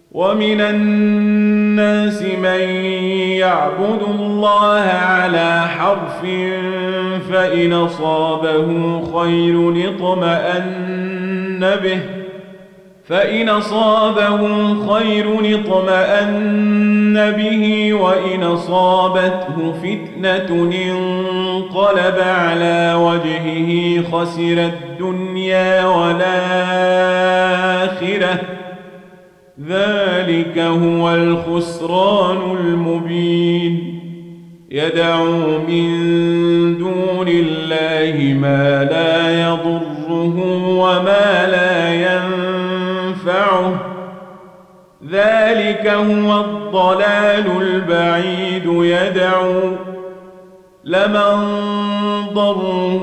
ومن الناس من يعبد الله على حرف فإن أصابه خير اطمأن به وإن أصابته فتنة انقلب على وجهه خسر الدنيا والآخرة ذلك هو الخسران المبين يدعو من دون الله ما لا يضره وما لا ينفعه ذلك هو الضلال البعيد يدعو لمن ضره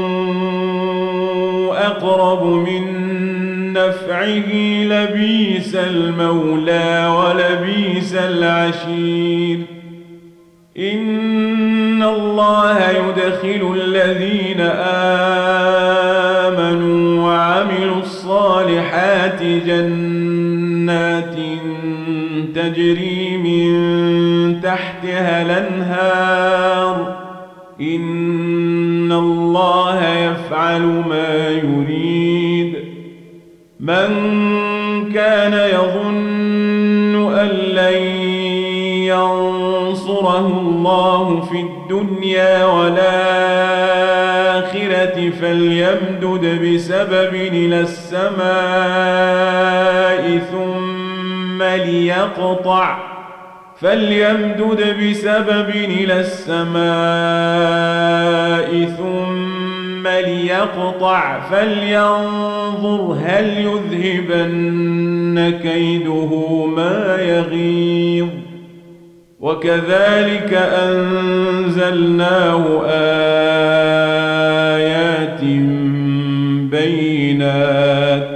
أقرب من نفعه لبيس المولى ولبيس العشير إن الله يدخل الذين آمنوا وعملوا الصالحات جنات تجري من تحتها الأنهار إن الله يفعل ما يريد من كان يظن أن لن ينصره الله في الدنيا والآخرة فليمدد بسبب إلى السماء ثم ليقطع فلينظر هل يذهبن كيده ما يغيظ وكذلك أنزلناه آيات بينات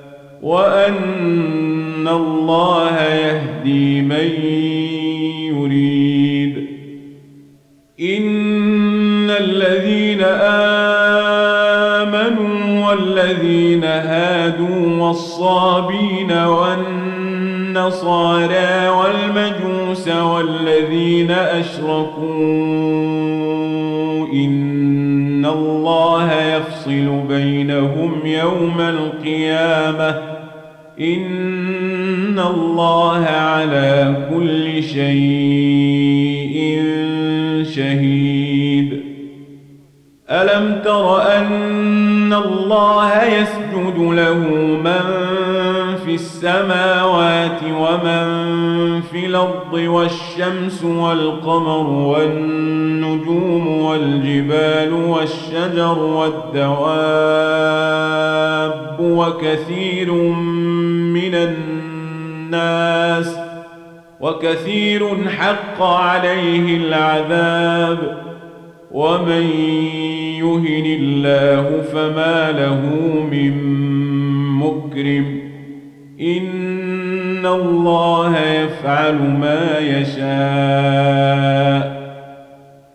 وأن الله يهدي من يريد إن الذين آمنوا والذين هادوا والصابين والنصارى والمجوس والذين أشركوا إن الله يفصل بينهم يوم القيامة إن الله على كل شيء شهيد ألم تر أن الله يسجد له من في السماوات ومن في الأرض والشمس والقمر والنجوم والجبال والشجر والدواب وكثير حق عليه العذاب ومن يهن الله فما له من مكرم إن الله يفعل ما يشاء